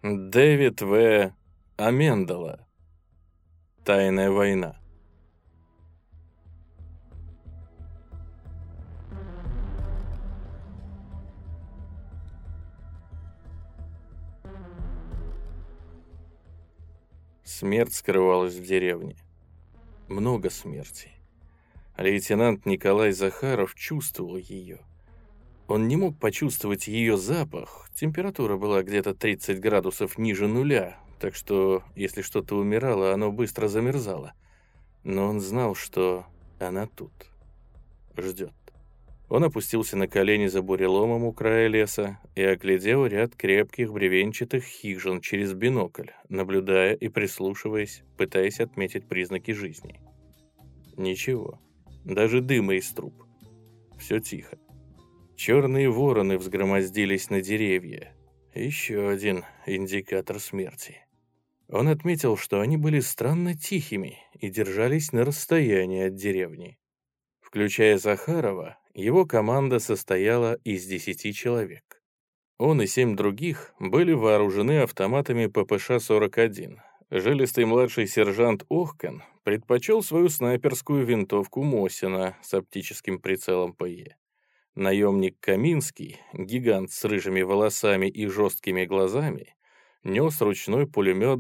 Дэвид В. Амендала. Тайная война. Смерть скрывалась в деревне. Много смерти. Лейтенант Николай Захаров чувствовал ее. Он не мог почувствовать ее запах. Температура была где-то 30 градусов ниже нуля, так что, если что-то умирало, оно быстро замерзало. Но он знал, что она тут. Ждет. Он опустился на колени за буреломом у края леса и оглядел ряд крепких бревенчатых хижин через бинокль, наблюдая и прислушиваясь, пытаясь отметить признаки жизни. Ничего. Даже дыма из труб. Все тихо. Черные вороны взгромоздились на деревья. Еще один индикатор смерти. Он отметил, что они были странно тихими и держались на расстоянии от деревни. Включая Захарова, его команда состояла из 10 человек. Он и 7 других были вооружены автоматами ППШ-41. Жилистый младший сержант Охкан предпочел свою снайперскую винтовку Мосина с оптическим прицелом ПЕ. Наемник Каминский, гигант с рыжими волосами и жесткими глазами, нес ручной пулемет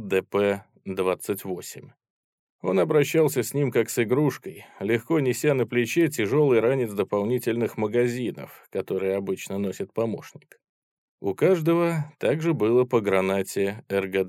ДП-28. Он обращался с ним как с игрушкой, легко неся на плече тяжелый ранец дополнительных магазинов, которые обычно носит помощник. У каждого также было по гранате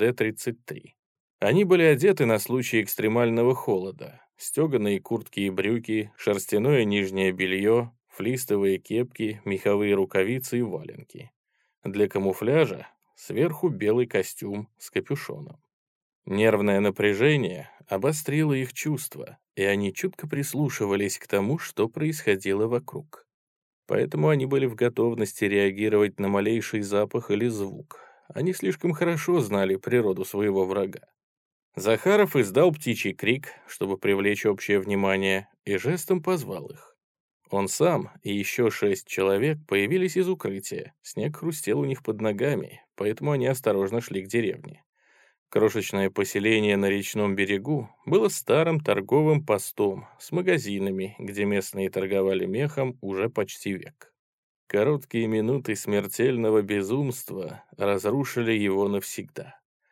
РГД-33. Они были одеты на случай экстремального холода. Стеганые куртки и брюки, шерстяное нижнее белье, флистовые кепки, меховые рукавицы и валенки. Для камуфляжа сверху белый костюм с капюшоном. Нервное напряжение обострило их чувства, и они чутко прислушивались к тому, что происходило вокруг. Поэтому они были в готовности реагировать на малейший запах или звук. Они слишком хорошо знали природу своего врага. Захаров издал птичий крик, чтобы привлечь общее внимание, и жестом позвал их. Он сам и еще 6 человек появились из укрытия. Снег хрустел у них под ногами, поэтому они осторожно шли к деревне. Крошечное поселение на речном берегу было старым торговым постом с магазинами, где местные торговали мехом уже почти век. Короткие минуты смертельного безумства разрушили его навсегда.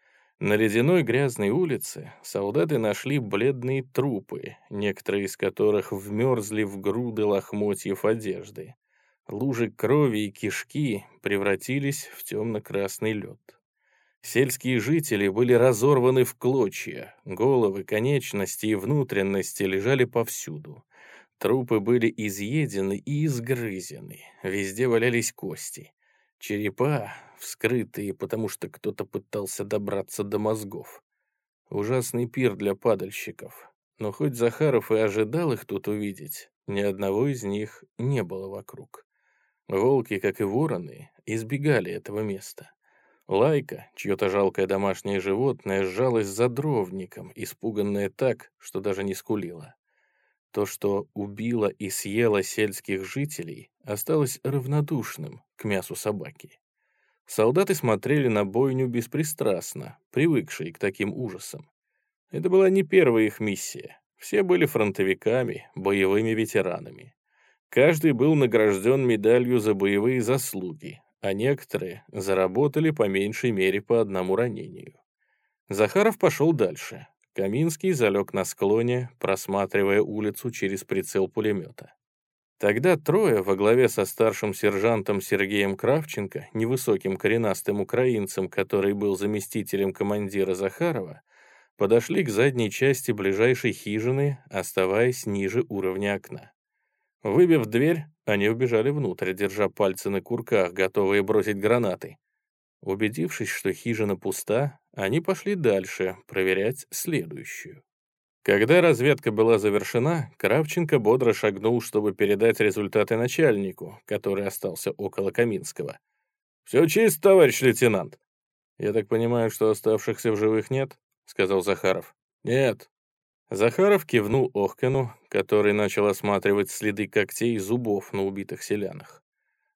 На ледяной грязной улице солдаты нашли бледные трупы, некоторые из которых вмерзли в груды лохмотьев одежды. Лужи крови и кишки превратились в темно-красный лед. Сельские жители были разорваны в клочья, головы, конечности и внутренности лежали повсюду. Трупы были изъедены и изгрызены, везде валялись кости. Черепа вскрытые, потому что кто-то пытался добраться до мозгов. Ужасный пир для падальщиков. Но хоть Захаров и ожидал их тут увидеть, ни одного из них не было вокруг. Волки, как и вороны, избегали этого места. Лайка, чье-то жалкое домашнее животное, сжалась за дровником, испуганная так, что даже не скулила. То, что убило и съело сельских жителей, осталось равнодушным к мясу собаки. Солдаты смотрели на бойню беспристрастно, привыкшие к таким ужасам. Это была не первая их миссия. Все были фронтовиками, боевыми ветеранами. Каждый был награжден медалью за боевые заслуги, а некоторые заработали по меньшей мере по одному ранению. Захаров пошел дальше. Каминский залег на склоне, просматривая улицу через прицел пулемета. Тогда трое во главе со старшим сержантом Сергеем Кравченко, невысоким коренастым украинцем, который был заместителем командира Захарова, подошли к задней части ближайшей хижины, оставаясь ниже уровня окна. Выбив дверь, они убежали внутрь, держа пальцы на курках, готовые бросить гранаты. Убедившись, что хижина пуста, они пошли дальше, проверять следующую. Когда разведка была завершена, Кравченко бодро шагнул, чтобы передать результаты начальнику, который остался около Каминского. «Все чисто, товарищ лейтенант». «Я так понимаю, что оставшихся в живых нет?» — сказал Захаров. «Нет». Захаров кивнул Охкану, который начал осматривать следы когтей и зубов на убитых селянах.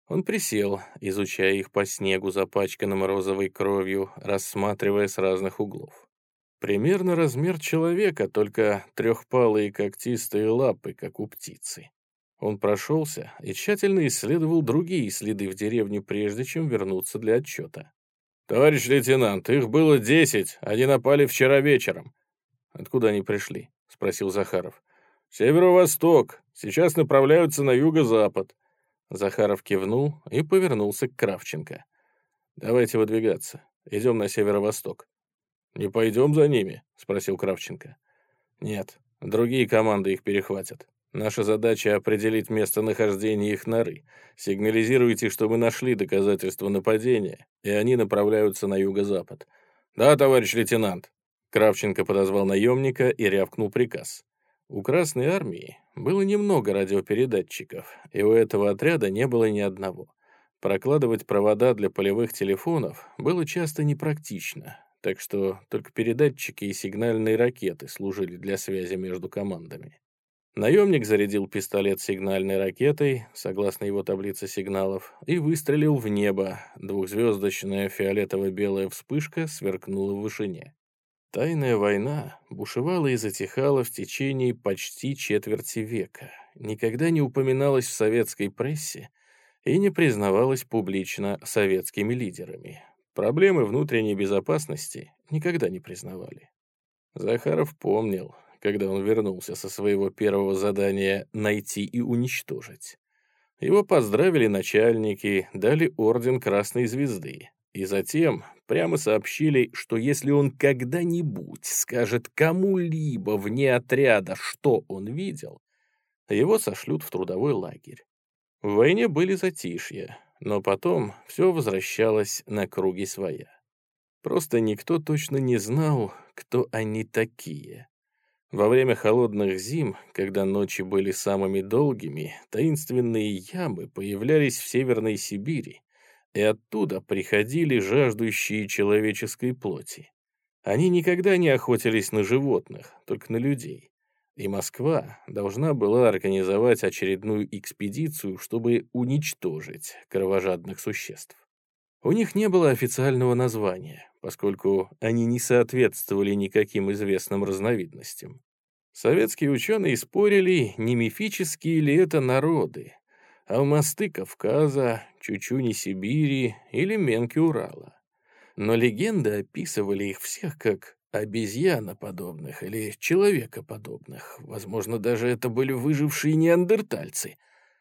Он присел, изучая их по снегу, запачканным розовой кровью, рассматривая с разных углов. Примерно размер человека, только трехпалые когтистые лапы, как у птицы. Он прошелся и тщательно исследовал другие следы в деревне, прежде чем вернуться для отчета. «Товарищ лейтенант, их было 10, они напали вчера вечером». «Откуда они пришли?» — спросил Захаров. «Северо-восток, сейчас направляются на юго-запад». Захаров кивнул и повернулся к Кравченко. «Давайте выдвигаться. Идем на северо-восток». «Не пойдем за ними?» — спросил Кравченко. «Нет, другие команды их перехватят. Наша задача — определить местонахождение их норы. Сигнализируйте, что мы нашли доказательства нападения, и они направляются на юго-запад». «Да, товарищ лейтенант». Кравченко подозвал наемника и рявкнул приказ. У Красной Армии было немного радиопередатчиков, и у этого отряда не было ни одного. Прокладывать провода для полевых телефонов было часто непрактично, так что только передатчики и сигнальные ракеты служили для связи между командами. Наемник зарядил пистолет сигнальной ракетой, согласно его таблице сигналов, и выстрелил в небо. Двухзвездочная фиолетово-белая вспышка сверкнула в вышине. Тайная война бушевала и затихала в течение почти четверти века, никогда не упоминалась в советской прессе и не признавалась публично советскими лидерами. Проблемы внутренней безопасности никогда не признавали. Захаров помнил, когда он вернулся со своего первого задания «найти и уничтожить». Его поздравили начальники, дали орден Красной Звезды, и затем прямо сообщили, что если он когда-нибудь скажет кому-либо вне отряда, что он видел, его сошлют в трудовой лагерь. В войне были затишья, но потом все возвращалось на круги своя. Просто никто точно не знал, кто они такие. Во время холодных зим, когда ночи были самыми долгими, таинственные ямы появлялись в Северной Сибири, и оттуда приходили жаждущие человеческой плоти. Они никогда не охотились на животных, только на людей. И Москва должна была организовать очередную экспедицию, чтобы уничтожить кровожадных существ. У них не было официального названия, поскольку они не соответствовали никаким известным разновидностям. Советские ученые спорили, не мифические ли это народы, алмасты Кавказа, чучуни Сибири или менки Урала. Но легенды описывали их всех как обезьяноподобных или человекоподобных. Возможно, даже это были выжившие неандертальцы.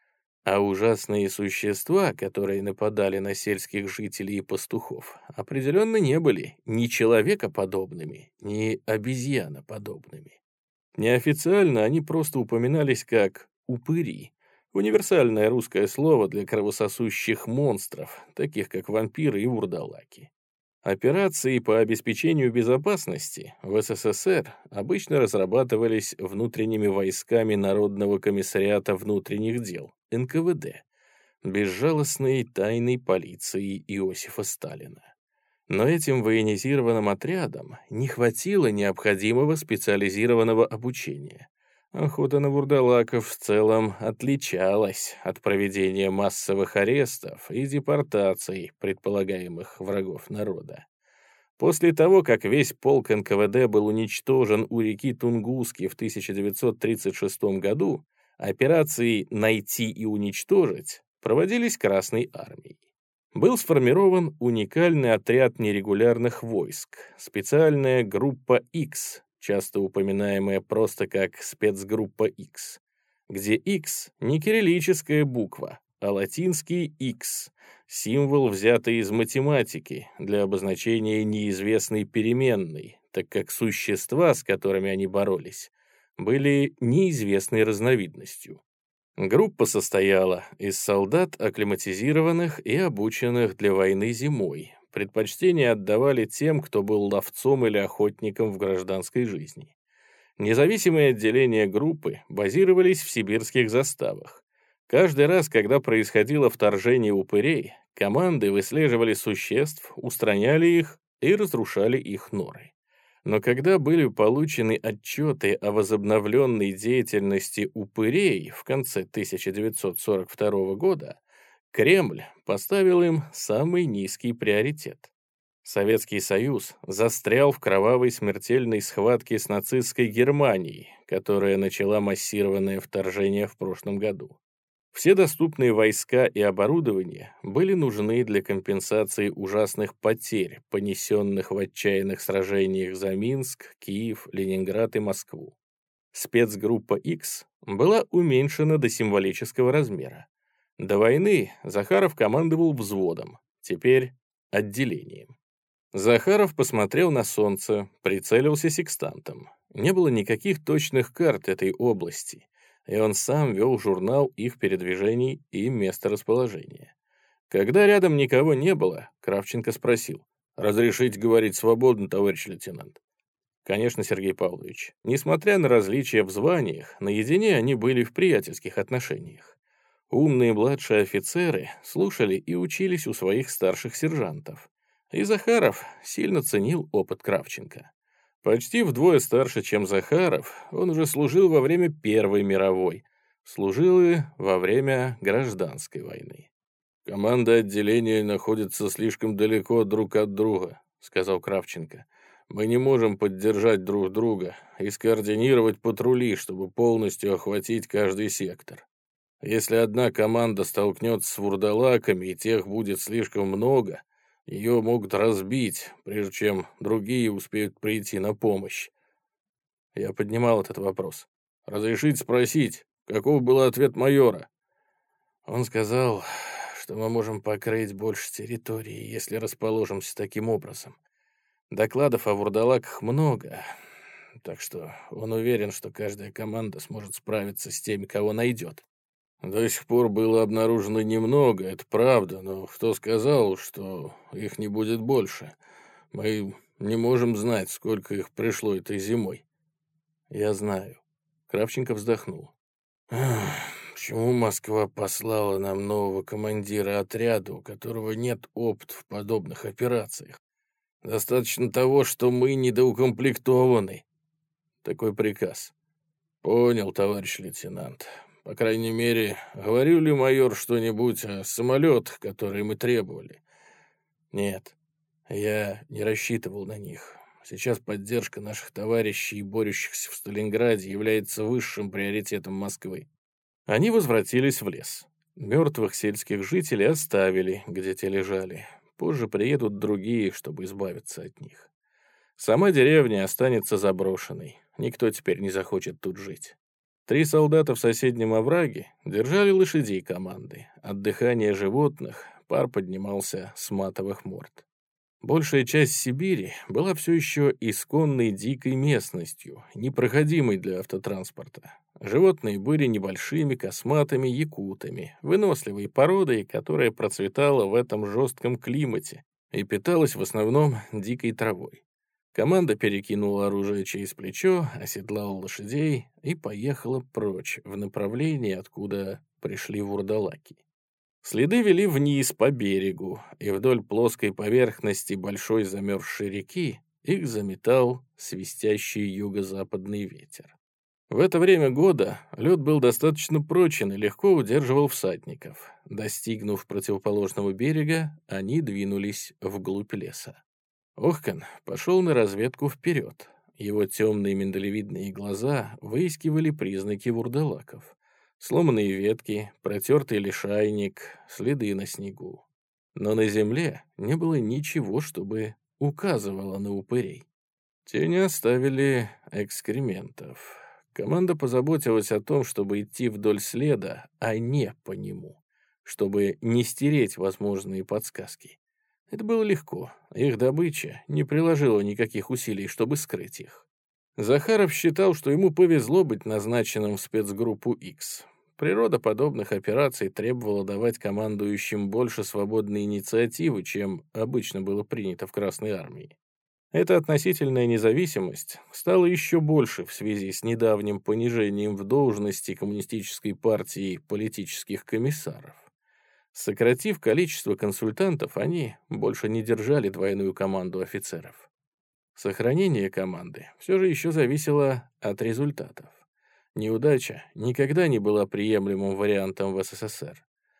А ужасные существа, которые нападали на сельских жителей и пастухов, определенно не были ни человекоподобными, ни обезьяноподобными. Неофициально они просто упоминались как «упыри», универсальное русское слово для кровососущих монстров, таких как вампиры и вурдалаки. Операции по обеспечению безопасности в СССР обычно разрабатывались внутренними войсками Народного комиссариата внутренних дел, НКВД, безжалостной тайной полицией Иосифа Сталина. Но этим военизированным отрядам не хватило необходимого специализированного обучения. Охота на вурдалаков в целом отличалась от проведения массовых арестов и депортаций предполагаемых врагов народа. После того, как весь полк НКВД был уничтожен у реки Тунгуски в 1936 году, операции «Найти и уничтожить» проводились Красной армией. Был сформирован уникальный отряд нерегулярных войск, специальная группа X, часто упоминаемая просто как спецгруппа X, где X не кириллическая буква, а латинский X, символ, взятый из математики для обозначения неизвестной переменной, так как существа, с которыми они боролись, были неизвестной разновидностью. Группа состояла из солдат, акклиматизированных и обученных для войны зимой. Предпочтение отдавали тем, кто был ловцом или охотником в гражданской жизни. Независимые отделения группы базировались в сибирских заставах. Каждый раз, когда происходило вторжение упырей, команды выслеживали существ, устраняли их и разрушали их норы. Но когда были получены отчеты о возобновленной деятельности упырей в конце 1942 года, Кремль поставил им самый низкий приоритет. Советский Союз застрял в кровавой смертельной схватке с нацистской Германией, которая начала массированное вторжение в прошлом году. Все доступные войска и оборудование были нужны для компенсации ужасных потерь, понесенных в отчаянных сражениях за Минск, Киев, Ленинград и Москву. Спецгруппа X была уменьшена до символического размера. До войны Захаров командовал взводом, теперь отделением. Захаров посмотрел на солнце, прицелился секстантом. Не было никаких точных карт этой области, и он сам вел журнал их передвижений и месторасположения. Когда рядом никого не было, Кравченко спросил: «Разрешите говорить свободно, товарищ лейтенант?» Конечно, Сергей Павлович. Несмотря на различия в званиях, наедине они были в приятельских отношениях. Умные младшие офицеры слушали и учились у своих старших сержантов. И Захаров сильно ценил опыт Кравченко. Почти вдвое старше, чем Захаров, он уже служил во время Первой мировой, служил и во время Гражданской войны. «Команда отделения находится слишком далеко друг от друга», — сказал Кравченко. «Мы не можем поддержать друг друга и скоординировать патрули, чтобы полностью охватить каждый сектор. Если одна команда столкнется с вурдалаками и тех будет слишком много, ее могут разбить, прежде чем другие успеют прийти на помощь». Я поднимал этот вопрос. «Разрешите спросить, каков был ответ майора?» Он сказал, что мы можем покрыть больше территории, если расположимся таким образом. Докладов о вурдалаках много, так что он уверен, что каждая команда сможет справиться с теми, кого найдет. До сих пор было обнаружено немного, это правда, но кто сказал, что их не будет больше? Мы не можем знать, сколько их пришло этой зимой. Я знаю. Кравченко вздохнул. Почему Москва послала нам нового командира отряда, у которого нет опыта в подобных операциях? Достаточно того, что мы недоукомплектованы. Такой приказ. Понял, товарищ лейтенант. По крайней мере, говорил ли майор что-нибудь о самолетах, которые мы требовали? Нет, я не рассчитывал на них. Сейчас поддержка наших товарищей, борющихся в Сталинграде, является высшим приоритетом Москвы. Они возвратились в лес. Мертвых сельских жителей оставили, где те лежали. Позже приедут другие, чтобы избавиться от них. Сама деревня останется заброшенной. Никто теперь не захочет тут жить. 3 солдата в соседнем овраге держали лошадей команды. От дыхания животных пар поднимался с матовых морд. Большая часть Сибири была все еще исконной дикой местностью, непроходимой для автотранспорта. Животные были небольшими косматыми якутами, выносливой породой, которая процветала в этом жестком климате и питалась в основном дикой травой. Команда перекинула оружие через плечо, оседлала лошадей и поехала прочь в направлении, откуда пришли вурдалаки. Следы вели вниз по берегу, и вдоль плоской поверхности большой замерзшей реки их заметал свистящий юго-западный ветер. В это время года лед был достаточно прочен и легко удерживал всадников. Достигнув противоположного берега, они двинулись вглубь леса. Охкан пошел на разведку вперед. Его темные миндалевидные глаза выискивали признаки вурдалаков. Сломанные ветки, протертый лишайник, следы на снегу. Но на земле не было ничего, чтобы указывало на упырей. Те не оставили экскрементов. Команда позаботилась о том, чтобы идти вдоль следа, а не по нему, чтобы не стереть возможные подсказки. Это было легко. Их добыча не приложила никаких усилий, чтобы скрыть их. Захаров считал, что ему повезло быть назначенным в спецгруппу X. Природа подобных операций требовала давать командующим больше свободной инициативы, чем обычно было принято в Красной армии. Эта относительная независимость стала еще больше в связи с недавним понижением в должности Коммунистической партии политических комиссаров. Сократив количество консультантов, они больше не держали двойную команду офицеров. Сохранение команды все же еще зависело от результатов. Неудача никогда не была приемлемым вариантом в СССР.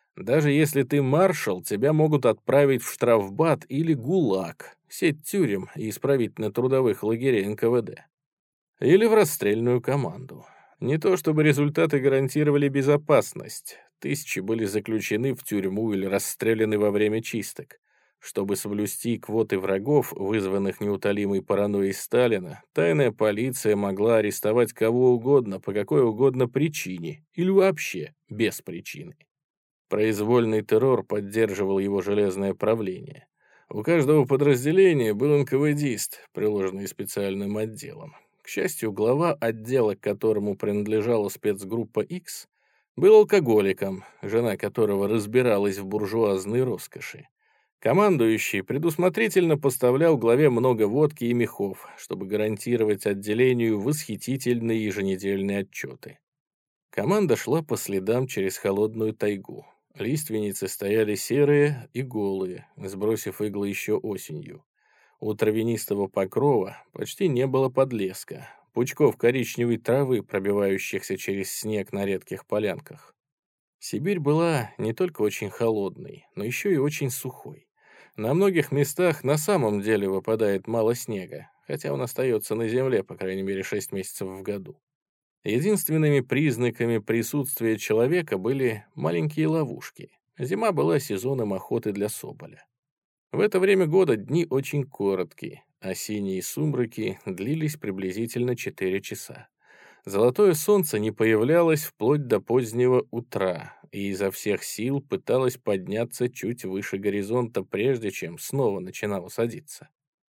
Даже если ты маршал, тебя могут отправить в штрафбат или ГУЛАГ, сеть тюрем и исправительно-трудовых лагерей НКВД. Или в расстрельную команду. Не то чтобы результаты гарантировали безопасность. Тысячи были заключены в тюрьму или расстреляны во время чисток. Чтобы соблюсти квоты врагов, вызванных неутолимой паранойей Сталина, тайная полиция могла арестовать кого угодно по какой угодно причине или вообще без причины. Произвольный террор поддерживал его железное правление. У каждого подразделения был НКВДист, приложенный специальным отделом. К счастью, глава отдела, к которому принадлежала спецгруппа X, был алкоголиком, жена которого разбиралась в буржуазной роскоши. Командующий предусмотрительно поставлял главе много водки и мехов, чтобы гарантировать отделению восхитительные еженедельные отчеты. Команда шла по следам через холодную тайгу. Лиственницы стояли серые и голые, сбросив иглы еще осенью. У травянистого покрова почти не было подлеска, пучков коричневой травы, пробивающихся через снег на редких полянках. Сибирь была не только очень холодной, но еще и очень сухой. На многих местах на самом деле выпадает мало снега, хотя он остается на земле, по крайней мере, 6 месяцев в году. Единственными признаками присутствия человека были маленькие ловушки. Зима была сезоном охоты для соболя. В это время года дни очень короткие, а синие сумраки длились приблизительно 4 часа. Золотое солнце не появлялось вплоть до позднего утра и изо всех сил пыталось подняться чуть выше горизонта, прежде чем снова начинало садиться.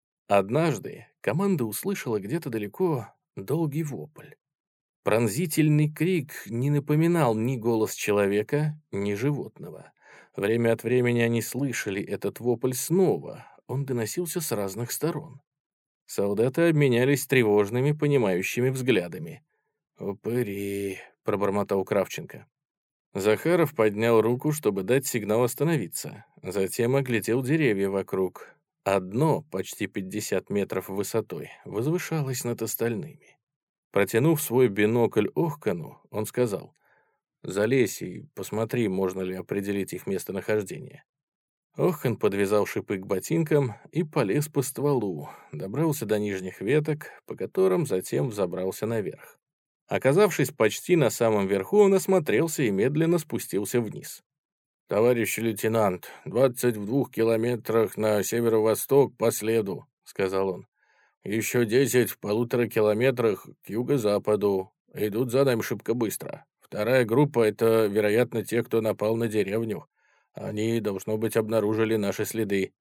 Однажды команда услышала где-то далеко долгий вопль. Пронзительный крик не напоминал ни голос человека, ни животного. Время от времени они слышали этот вопль снова, он доносился с разных сторон. Солдаты обменялись тревожными, понимающими взглядами. «Упыри», — пробормотал Кравченко. Захаров поднял руку, чтобы дать сигнал остановиться. Затем оглядел деревья вокруг. Одно, почти 50 метров высотой, возвышалось над остальными. Протянув свой бинокль Охкану, он сказал: «Залезь и посмотри, можно ли определить их местонахождение». Охкан подвязал шипы к ботинкам и полез по стволу, добрался до нижних веток, по которым затем взобрался наверх. Оказавшись почти на самом верху, он осмотрелся и медленно спустился вниз. «Товарищ лейтенант, 22 километрах на северо-восток по следу», — сказал он. «Еще 10 в 1,5 километрах к юго-западу. Идут за нами шибко быстро. Вторая группа — это, вероятно, те, кто напал на деревню. Они, должно быть, обнаружили наши следы».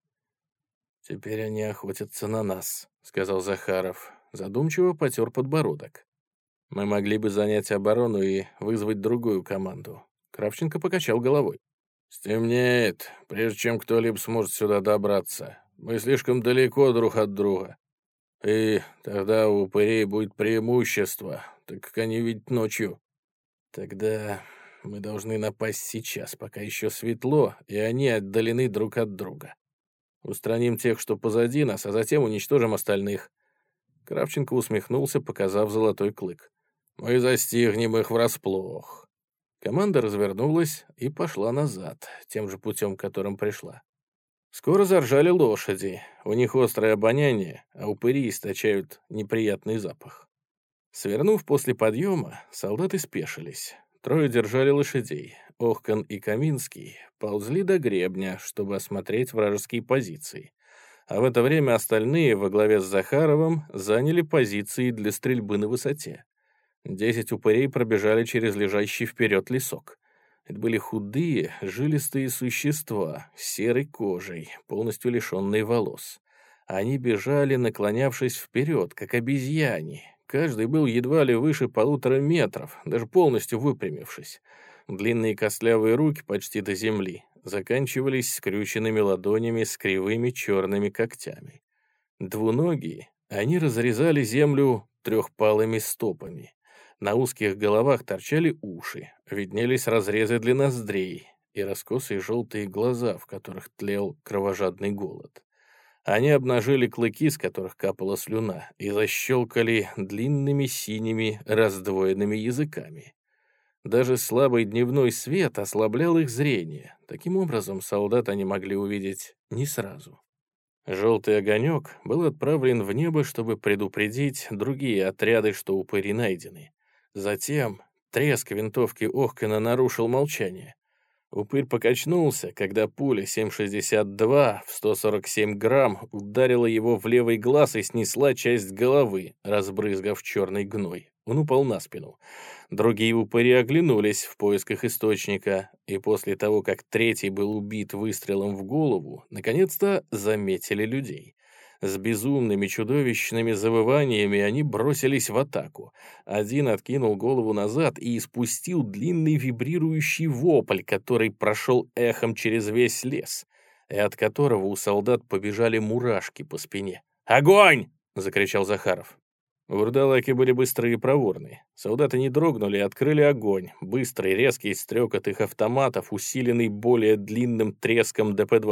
«Теперь они охотятся на нас», — сказал Захаров. Задумчиво потер подбородок. «Мы могли бы занять оборону и вызвать другую команду». Кравченко покачал головой. «Стемнеет, прежде чем кто-либо сможет сюда добраться. Мы слишком далеко друг от друга. И тогда у упырей будет преимущество, так как они видят ночью. Тогда мы должны напасть сейчас, пока еще светло, и они отдалены друг от друга. Устраним тех, что позади нас, а затем уничтожим остальных». Кравченко усмехнулся, показав золотой клык. «Мы застигнем их врасплох». Команда развернулась и пошла назад, тем же путем, которым пришла. Скоро заржали лошади, у них острое обоняние, а упыри источают неприятный запах. Свернув после подъема, солдаты спешились. Трое держали лошадей. Охкан и Каминский ползли до гребня, чтобы осмотреть вражеские позиции. А в это время остальные, во главе с Захаровым, заняли позиции для стрельбы на высоте. 10 упырей пробежали через лежащий вперед лесок. Это были худые, жилистые существа с серой кожей, полностью лишенные волос. Они бежали, наклонявшись вперед, как обезьяне. Каждый был едва ли выше 1,5 метров, даже полностью выпрямившись. Длинные костлявые руки почти до земли заканчивались скрюченными ладонями с кривыми черными когтями. Двуногие, они разрезали землю трехпалыми стопами. На узких головах торчали уши, виднелись разрезы для ноздрей и раскосые желтые глаза, в которых тлел кровожадный голод. Они обнажили клыки, с которых капала слюна, и защелкали длинными синими раздвоенными языками. Даже слабый дневной свет ослаблял их зрение. Таким образом, солдат они могли увидеть не сразу. Желтый огонек был отправлен в небо, чтобы предупредить другие отряды, что упыри найдены. Затем треск винтовки Охкана нарушил молчание. Упырь покачнулся, когда пуля 7,62 в 147 грамм ударила его в левый глаз и снесла часть головы, разбрызгав черный гной. Он упал на спину. Другие упыри оглянулись в поисках источника, и после того, как третий был убит выстрелом в голову, наконец-то заметили людей. С безумными чудовищными завываниями они бросились в атаку. Один откинул голову назад и испустил длинный вибрирующий вопль, который прошел эхом через весь лес, и от которого у солдат побежали мурашки по спине. «Огонь!» — закричал Захаров. Вурдалаки были быстрые и проворные. Солдаты не дрогнули и открыли огонь. Быстрый, резкий стрекот их автоматов, усиленный более длинным треском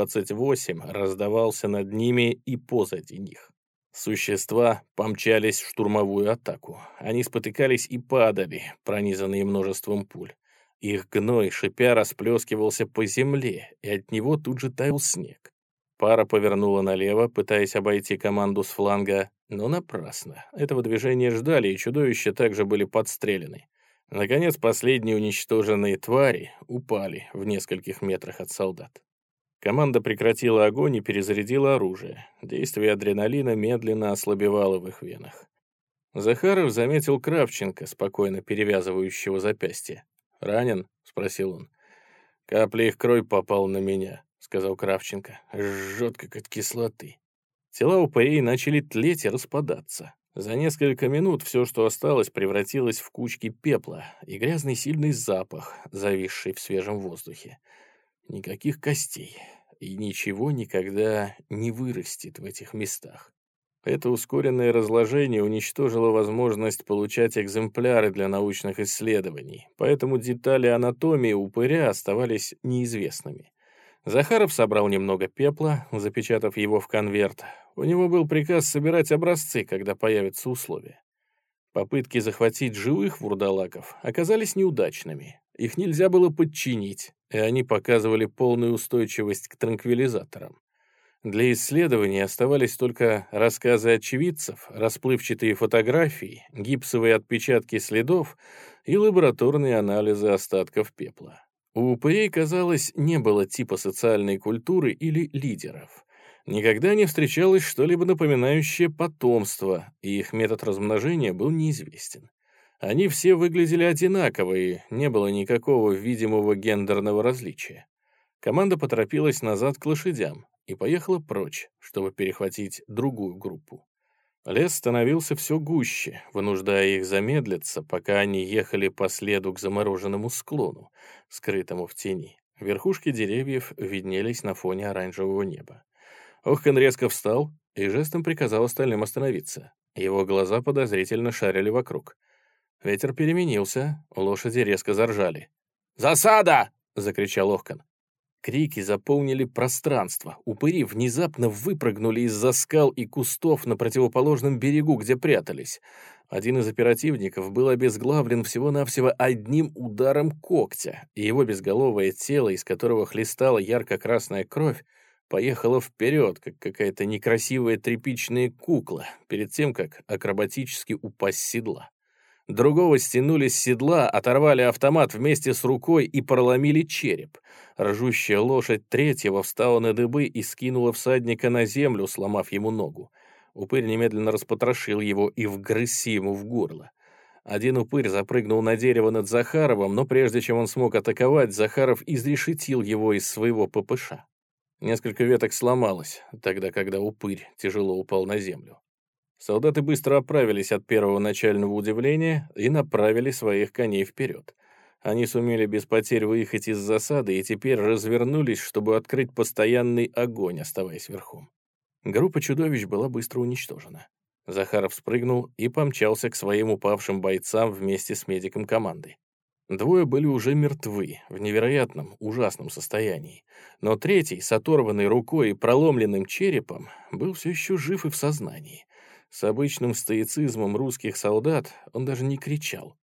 ДП-28, раздавался над ними и позади них. Существа помчались в штурмовую атаку. Они спотыкались и падали, пронизанные множеством пуль. Их гной, шипя, расплескивался по земле, и от него тут же таял снег. Пара повернула налево, пытаясь обойти команду с фланга, но напрасно. Этого движения ждали, и чудовища также были подстрелены. Наконец, последние уничтоженные твари упали в нескольких метрах от солдат. Команда прекратила огонь и перезарядила оружие. Действие адреналина медленно ослабевало в их венах. Захаров заметил Кравченко, спокойно перевязывающего запястье. «Ранен?» — спросил он. «Капля их крови попала на меня», — сказал Кравченко. «Жжет, как от кислоты». Тела упырей начали тлеть и распадаться. За несколько минут все, что осталось, превратилось в кучки пепла и грязный сильный запах, зависший в свежем воздухе. Никаких костей, и ничего никогда не вырастет в этих местах. Это ускоренное разложение уничтожило возможность получать экземпляры для научных исследований, поэтому детали анатомии упыря оставались неизвестными. Захаров собрал немного пепла, запечатав его в конверт. У него был приказ собирать образцы, когда появятся условия. Попытки захватить живых вурдалаков оказались неудачными. Их нельзя было подчинить, и они показывали полную устойчивость к транквилизаторам. Для исследований оставались только рассказы очевидцев, расплывчатые фотографии, гипсовые отпечатки следов и лабораторные анализы остатков пепла. У упырей, казалось, не было типа социальной культуры или лидеров. Никогда не встречалось что-либо напоминающее потомство, и их метод размножения был неизвестен. Они все выглядели одинаково, и не было никакого видимого гендерного различия. Команда поторопилась назад к лошадям и поехала прочь, чтобы перехватить другую группу. Лес становился все гуще, вынуждая их замедлиться, пока они ехали по следу к замороженному склону, скрытому в тени. Верхушки деревьев виднелись на фоне оранжевого неба. Охкан резко встал и жестом приказал остальным остановиться. Его глаза подозрительно шарили вокруг. Ветер переменился, лошади резко заржали. «Засада!» — закричал Охкан. Крики заполнили пространство. Упыри внезапно выпрыгнули из-за скал и кустов на противоположном берегу, где прятались. Один из оперативников был обезглавлен всего-навсего одним ударом когтя, и его безголовое тело, из которого хлестала ярко-красная кровь, поехало вперед, как какая-то некрасивая тряпичная кукла, перед тем, как акробатически упасть с седла. Другого стянули с седла, оторвали автомат вместе с рукой и проломили череп. Ржущая лошадь третьего встала на дыбы и скинула всадника на землю, сломав ему ногу. Упырь немедленно распотрошил его и вгрызся ему в горло. Один упырь запрыгнул на дерево над Захаровым, но прежде чем он смог атаковать, Захаров изрешетил его из своего ППШ. Несколько веток сломалось, тогда, когда упырь тяжело упал на землю. Солдаты быстро оправились от первого начального удивления и направили своих коней вперед. Они сумели без потерь выехать из засады и теперь развернулись, чтобы открыть постоянный огонь, оставаясь верхом. Группа чудовищ была быстро уничтожена. Захаров спрыгнул и помчался к своим упавшим бойцам вместе с медиком команды. Двое были уже мертвы, в невероятном, ужасном состоянии. Но третий, с оторванной рукой и проломленным черепом, был все еще жив и в сознании. С обычным стоицизмом русских солдат он даже не кричал.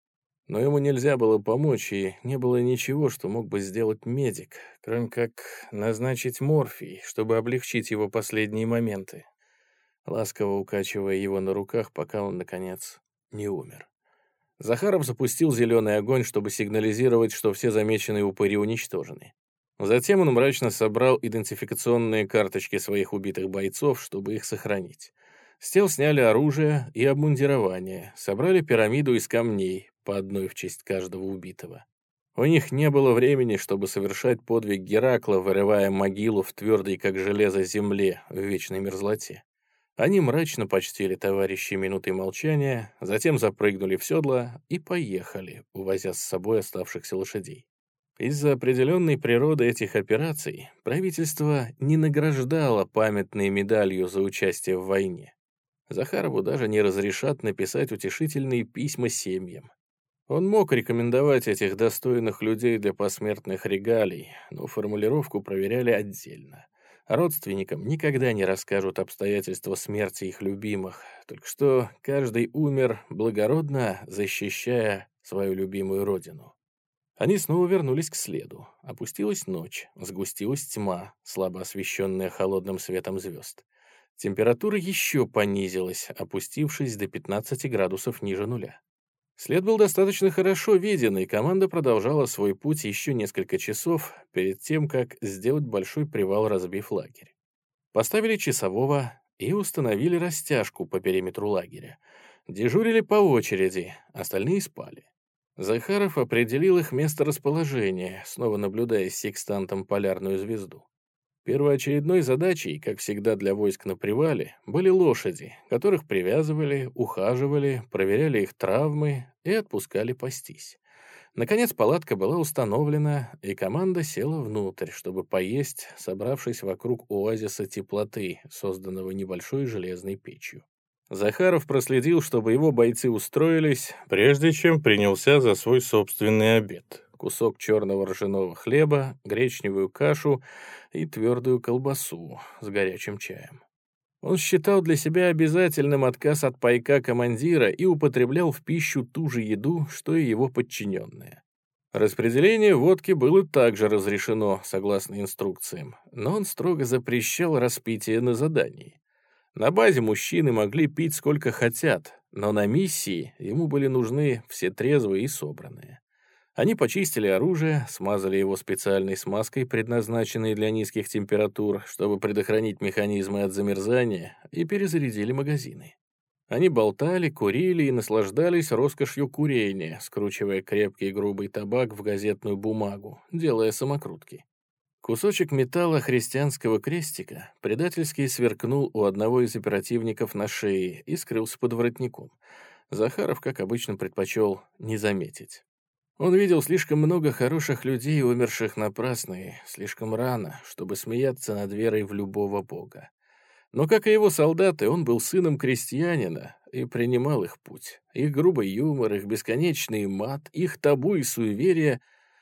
Но ему нельзя было помочь, и не было ничего, что мог бы сделать медик, кроме как назначить морфий, чтобы облегчить его последние моменты, ласково укачивая его на руках, пока он, наконец, не умер. Захаров запустил зеленый огонь, чтобы сигнализировать, что все замеченные упыри уничтожены. Затем он мрачно собрал идентификационные карточки своих убитых бойцов, чтобы их сохранить. С тел сняли оружие и обмундирование, собрали пирамиду из камней, по одной в честь каждого убитого. У них не было времени, чтобы совершать подвиг Геракла, вырывая могилу в твердой, как железо, земле в вечной мерзлоте. Они мрачно почтили товарищей минутой молчания, затем запрыгнули в седла и поехали, увозя с собой оставшихся лошадей. Из-за определенной природы этих операций правительство не награждало памятной медалью за участие в войне. Захарову даже не разрешат написать утешительные письма семьям. Он мог рекомендовать этих достойных людей для посмертных регалий, но формулировку проверяли отдельно. Родственникам никогда не расскажут обстоятельства смерти их любимых, только что каждый умер, благородно защищая свою любимую родину. Они снова вернулись к следу. Опустилась ночь, сгустилась тьма, слабо освещенная холодным светом звезд. Температура еще понизилась, опустившись до 15 градусов ниже нуля. След был достаточно хорошо виден, и команда продолжала свой путь еще несколько часов перед тем, как сделать большой привал, разбив лагерь. Поставили часового и установили растяжку по периметру лагеря. Дежурили по очереди, остальные спали. Захаров определил их месторасположение, снова наблюдая с секстантом полярную звезду. Первоочередной задачей, как всегда для войск на привале, были лошади, которых привязывали, ухаживали, проверяли их травмы и отпускали пастись. Наконец палатка была установлена, и команда села внутрь, чтобы поесть, собравшись вокруг оазиса теплоты, созданного небольшой железной печью. Захаров проследил, чтобы его бойцы устроились, прежде чем принялся за свой собственный обед. Кусок черного ржаного хлеба, гречневую кашу и твердую колбасу с горячим чаем. Он считал для себя обязательным отказ от пайка командира и употреблял в пищу ту же еду, что и его подчиненные. Распределение водки было также разрешено, согласно инструкциям, но он строго запрещал распитие на задании. На базе мужчины могли пить сколько хотят, но на миссии ему были нужны все трезвые и собранные. Они почистили оружие, смазали его специальной смазкой, предназначенной для низких температур, чтобы предохранить механизмы от замерзания, и перезарядили магазины. Они болтали, курили и наслаждались роскошью курения, скручивая крепкий грубый табак в газетную бумагу, делая самокрутки. Кусочек металла христианского крестика предательски сверкнул у одного из оперативников на шее и скрылся под воротником. Захаров, как обычно, предпочел не заметить. Он видел слишком много хороших людей, умерших напрасно и слишком рано, чтобы смеяться над верой в любого бога. Но, как и его солдаты, он был сыном крестьянина и принимал их путь. Их грубый юмор, их бесконечный мат, их табу и суеверия,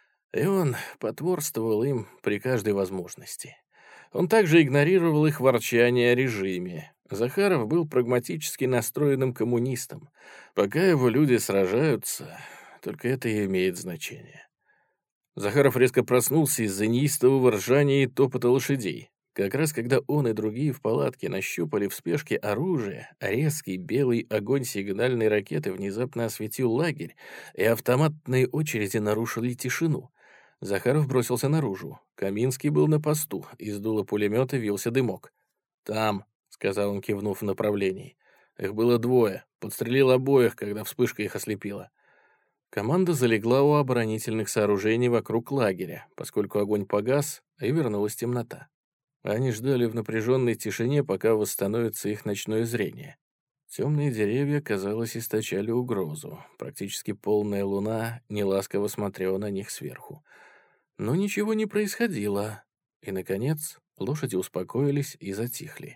и он потворствовал им при каждой возможности. Он также игнорировал их ворчание о режиме. Захаров был прагматически настроенным коммунистом. Пока его люди сражаются, только это и имеет значение. Захаров резко проснулся из-за неистового ржания и топота лошадей. Как раз когда он и другие в палатке нащупали в спешке оружие, резкий белый огонь сигнальной ракеты внезапно осветил лагерь, и автоматные очереди нарушили тишину. Захаров бросился наружу. Каминский был на посту, из дула пулемета вился дымок. «Там», — сказал он, кивнув в направлении. «Их было двое. Подстрелил обоих, когда вспышка их ослепила». Команда залегла у оборонительных сооружений вокруг лагеря, поскольку огонь погас, и вернулась темнота. Они ждали в напряженной тишине, пока восстановится их ночное зрение. Темные деревья, казалось, источали угрозу. Практически полная луна неласково смотрела на них сверху. Но ничего не происходило. И, наконец, лошади успокоились и затихли.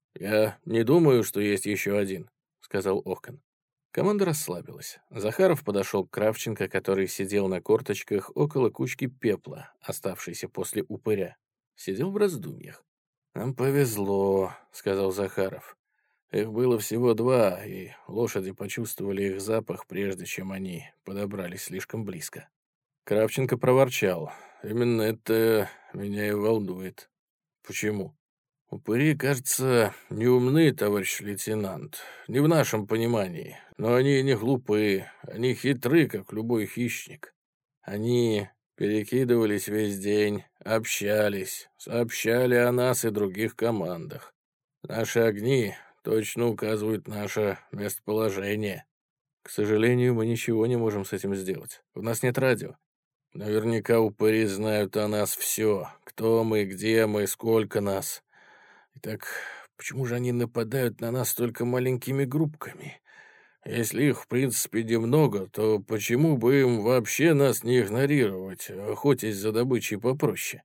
«Я не думаю, что есть еще один», — сказал Охкан. Команда расслабилась. Захаров подошел к Кравченко, который сидел на корточках около кучки пепла, оставшейся после упыря. Сидел в раздумьях. «Нам повезло», — сказал Захаров. Их было всего 2, и лошади почувствовали их запах, прежде чем они подобрались слишком близко. Кравченко проворчал. «Именно это меня и волнует». «Почему?» «Упыри, кажется, не умны, товарищ лейтенант. Не в нашем понимании. Но они не глупые. Они хитры, как любой хищник. Они перекидывались весь день, общались, сообщали о нас и других командах. Наши огни точно указывают наше местоположение. К сожалению, мы ничего не можем с этим сделать. У нас нет радио. Наверняка упыри знают о нас все. Кто мы, где мы, сколько нас. Итак, почему же они нападают на нас только маленькими группками? Если их, в принципе, немного, то почему бы им вообще нас не игнорировать, охотясь за добычей попроще?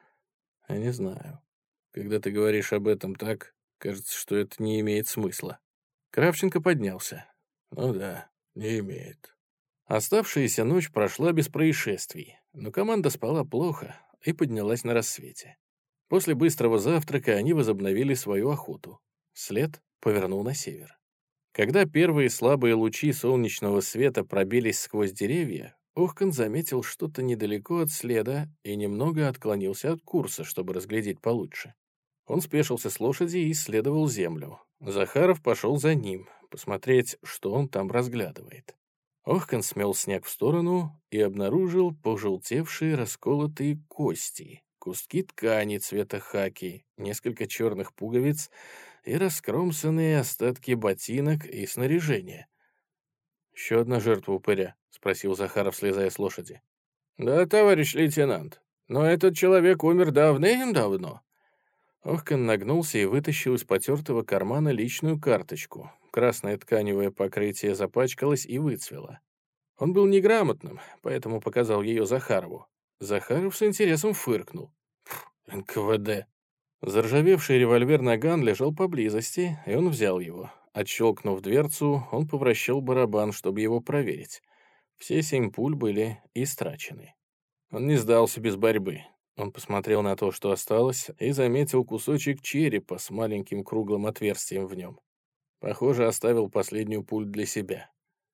Я не знаю. Когда ты говоришь об этом так, кажется, что это не имеет смысла. Кравченко поднялся. Ну да, не имеет. Оставшаяся ночь прошла без происшествий, но команда спала плохо и поднялась на рассвете. После быстрого завтрака они возобновили свою охоту. След повернул на север. Когда первые слабые лучи солнечного света пробились сквозь деревья, Охкан заметил что-то недалеко от следа и немного отклонился от курса, чтобы разглядеть получше. Он спешился с лошади и исследовал землю. Захаров пошел за ним, посмотреть, что он там разглядывает. Охкан смел снег в сторону и обнаружил пожелтевшие расколотые кости, куски ткани цвета хаки, несколько черных пуговиц и раскромсанные остатки ботинок и снаряжения. «Еще одна жертва упыря?» — спросил Захаров, слезая с лошади. «Да, товарищ лейтенант, но этот человек умер давным-давно». Охкан нагнулся и вытащил из потертого кармана личную карточку. Красное тканевое покрытие запачкалось и выцвело. Он был неграмотным, поэтому показал ее Захарову. Захаров с интересом фыркнул. НКВД. Заржавевший револьвер Наган лежал поблизости, и он взял его. Отщелкнув дверцу, он повращал барабан, чтобы его проверить. Все 7 пуль были истрачены. Он не сдался без борьбы. Он посмотрел на то, что осталось, и заметил кусочек черепа с маленьким круглым отверстием в нем. Похоже, оставил последнюю пулю для себя.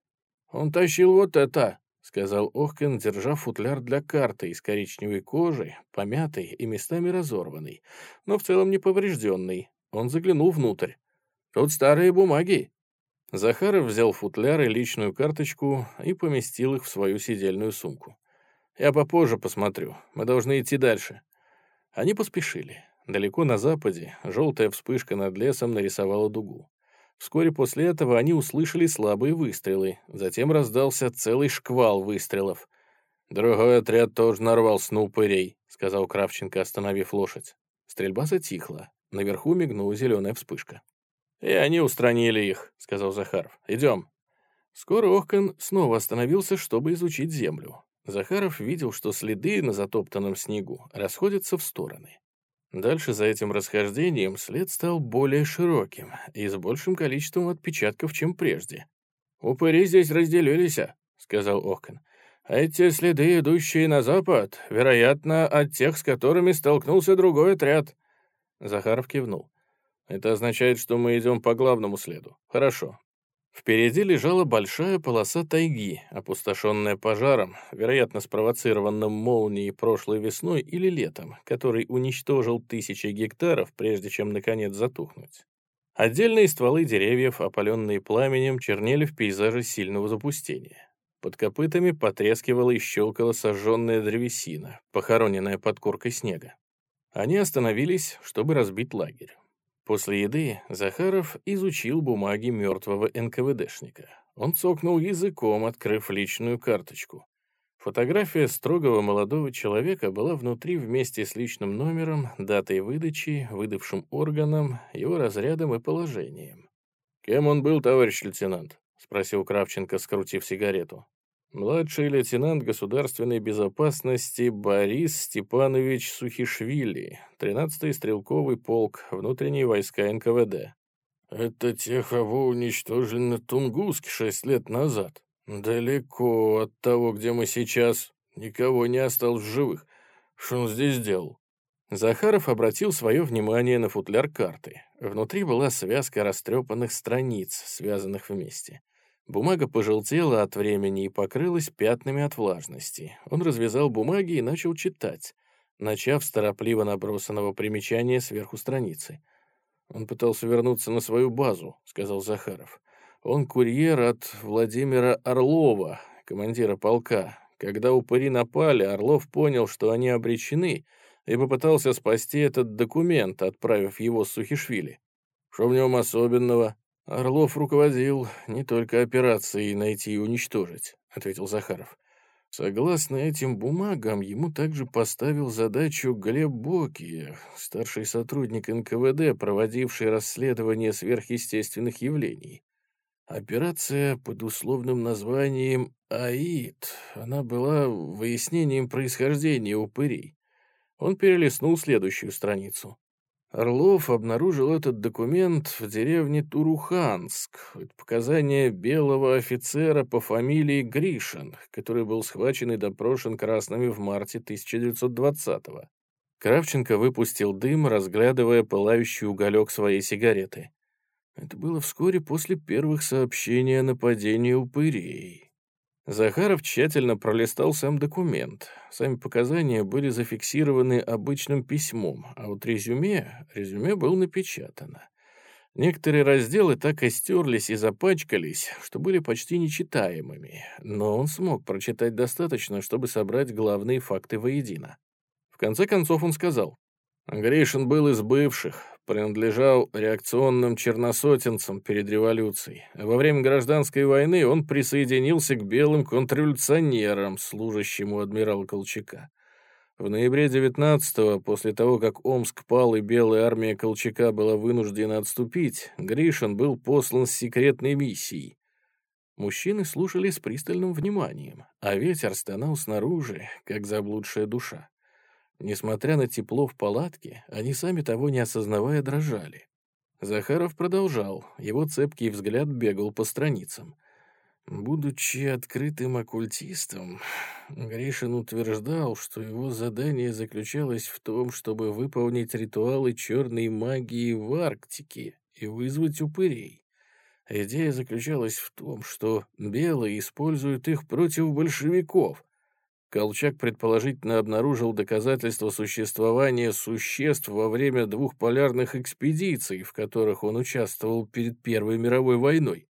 «Он тащил вот это», — сказал Охкан, держа футляр для карты из коричневой кожи, помятый и местами разорванный, но в целом не поврежденный. Он заглянул внутрь. «Тут старые бумаги». Захаров взял футляр и личную карточку и поместил их в свою сидельную сумку. «Я попозже посмотрю. Мы должны идти дальше». Они поспешили. Далеко на западе желтая вспышка над лесом нарисовала дугу. Вскоре после этого они услышали слабые выстрелы. Затем раздался целый шквал выстрелов. «Другой отряд тоже нарвался на упырей», — сказал Кравченко, остановив лошадь. Стрельба затихла. Наверху мигнула зеленая вспышка. «И они устранили их», — сказал Захаров. «Идем». Скоро Охкан снова остановился, чтобы изучить землю. Захаров видел, что следы на затоптанном снегу расходятся в стороны. Дальше за этим расхождением след стал более широким и с большим количеством отпечатков, чем прежде. «Упыри здесь разделились», — сказал Охкан. «Эти следы, идущие на запад, вероятно, от тех, с которыми столкнулся другой отряд». Захаров кивнул. «Это означает, что мы идем по главному следу. Хорошо». Впереди лежала большая полоса тайги, опустошенная пожаром, вероятно, спровоцированным молнией прошлой весной или летом, который уничтожил тысячи гектаров, прежде чем, наконец, затухнуть. Отдельные стволы деревьев, опаленные пламенем, чернели в пейзаже сильного запустения. Под копытами потрескивала и щелкала сожженная древесина, похороненная под коркой снега. Они остановились, чтобы разбить лагерь. После еды Захаров изучил бумаги мертвого НКВДшника. Он цокнул языком, открыв личную карточку. Фотография строгого молодого человека была внутри вместе с личным номером, датой выдачи, выдавшим органом, его разрядом и положением. «Кем он был, товарищ лейтенант?» — спросил Кравченко, скрутив сигарету. «Младший лейтенант государственной безопасности Борис Степанович Сухишвили, 13-й стрелковый полк, внутренние войска НКВД». «Это те, кого уничтожили на Тунгуске 6 лет назад. Далеко от того, где мы сейчас. Никого не осталось в живых. Что он здесь делал?» Захаров обратил свое внимание на футляр карты. Внутри была связка растрепанных страниц, связанных вместе. Бумага пожелтела от времени и покрылась пятнами от влажности. Он развязал бумаги и начал читать, начав с торопливо набросанного примечания сверху страницы. «Он пытался вернуться на свою базу», — сказал Захаров. «Он курьер от Владимира Орлова, командира полка. Когда упыри напали, Орлов понял, что они обречены, и попытался спасти этот документ, отправив его с Сухишвили. Что в нем особенного? Орлов руководил не только операцией «найти и уничтожить», — ответил Захаров. Согласно этим бумагам, ему также поставил задачу Глеб Боки, старший сотрудник НКВД, проводивший расследование сверхъестественных явлений. Операция под условным названием «АИД». Она была выяснением происхождения упырей. Он перелистнул следующую страницу. Орлов обнаружил этот документ в деревне Туруханск. Это показания белого офицера по фамилии Гришин, который был схвачен и допрошен красными в марте 1920-го. Кравченко выпустил дым, разглядывая пылающий уголек своей сигареты. Это было вскоре после первых сообщений о нападении упырей. Захаров тщательно пролистал сам документ. Сами показания были зафиксированы обычным письмом, а вот резюме было напечатано. Некоторые разделы так и стерлись и запачкались, что были почти нечитаемыми, но он смог прочитать достаточно, чтобы собрать главные факты воедино. В конце концов он сказал: «Гришин был из бывших, принадлежал реакционным черносотенцам перед революцией. Во время гражданской войны он присоединился к белым контрреволюционерам, служащим у адмирала Колчака. В ноябре 19-го, после того, как Омск пал и белая армия Колчака была вынуждена отступить, Гришин был послан с секретной миссией». Мужчины слушали с пристальным вниманием, а ветер стонал снаружи, как заблудшая душа. Несмотря на тепло в палатке, они сами того не осознавая дрожали. Захаров продолжал, его цепкий взгляд бегал по страницам. Будучи открытым оккультистом, Гришин утверждал, что его задание заключалось в том, чтобы выполнить ритуалы черной магии в Арктике и вызвать упырей. Идея заключалась в том, что белые используют их против большевиков. Колчак предположительно обнаружил доказательства существования существ во время двух полярных экспедиций, в которых он участвовал перед Первой мировой войной.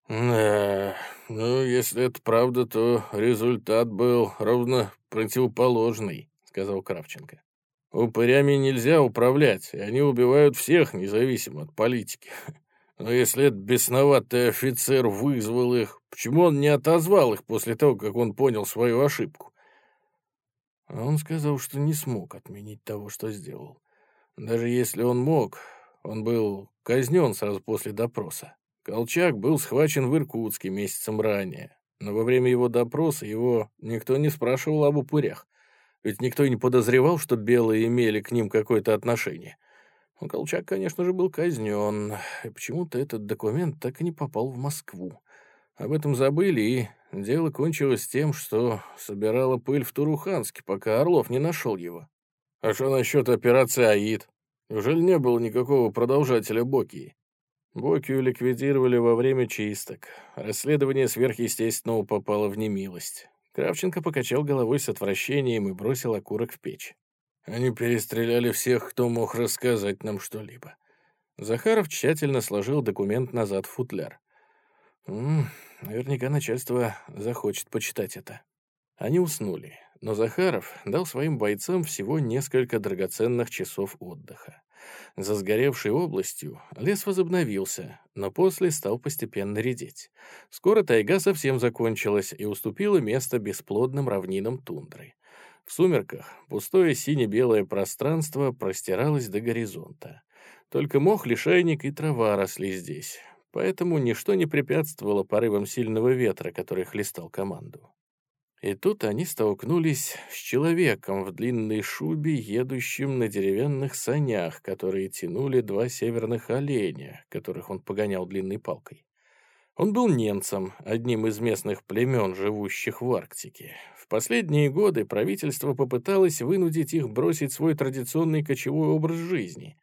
Да, если это правда, то результат был ровно противоположный, сказал Кравченко. Упырями нельзя управлять, и они убивают всех, независимо от политики. Но если этот бесноватый офицер вызвал их, почему он не отозвал их после того, как он понял свою ошибку? Он сказал, что не смог отменить того, что сделал. Даже если он мог, он был казнен сразу после допроса. Колчак был схвачен в Иркутске месяцем ранее, но во время его допроса его никто не спрашивал об упырях, ведь никто и не подозревал, что белые имели к ним какое-то отношение. Но Колчак, конечно же, был казнен, и почему-то этот документ так и не попал в Москву. Об этом забыли, и дело кончилось тем, что собирала пыль в Туруханске, пока Орлов не нашел его. А что насчет операции «АИД»? Неужели не было никакого продолжателя Бокии? Бокию ликвидировали во время чисток. Расследование сверхъестественного попало в немилость. Кравченко покачал головой с отвращением и бросил окурок в печь. Они перестреляли всех, кто мог рассказать нам что-либо. Захаров тщательно сложил документ назад в футляр. Наверняка начальство захочет почитать это. Они уснули, но Захаров дал своим бойцам всего несколько драгоценных часов отдыха. За сгоревшей областью лес возобновился, но после стал постепенно редеть. Скоро тайга совсем закончилась и уступила место бесплодным равнинам тундры. В сумерках пустое сине-белое пространство простиралось до горизонта. Только мох, лишайник и трава росли здесь, поэтому ничто не препятствовало порывам сильного ветра, который хлестал команду. И тут они столкнулись с человеком в длинной шубе, едущим на деревянных санях, которые тянули два северных оленя, которых он погонял длинной палкой. Он был немцем, одним из местных племен, живущих в Арктике. В последние годы правительство попыталось вынудить их бросить свой традиционный кочевой образ жизни.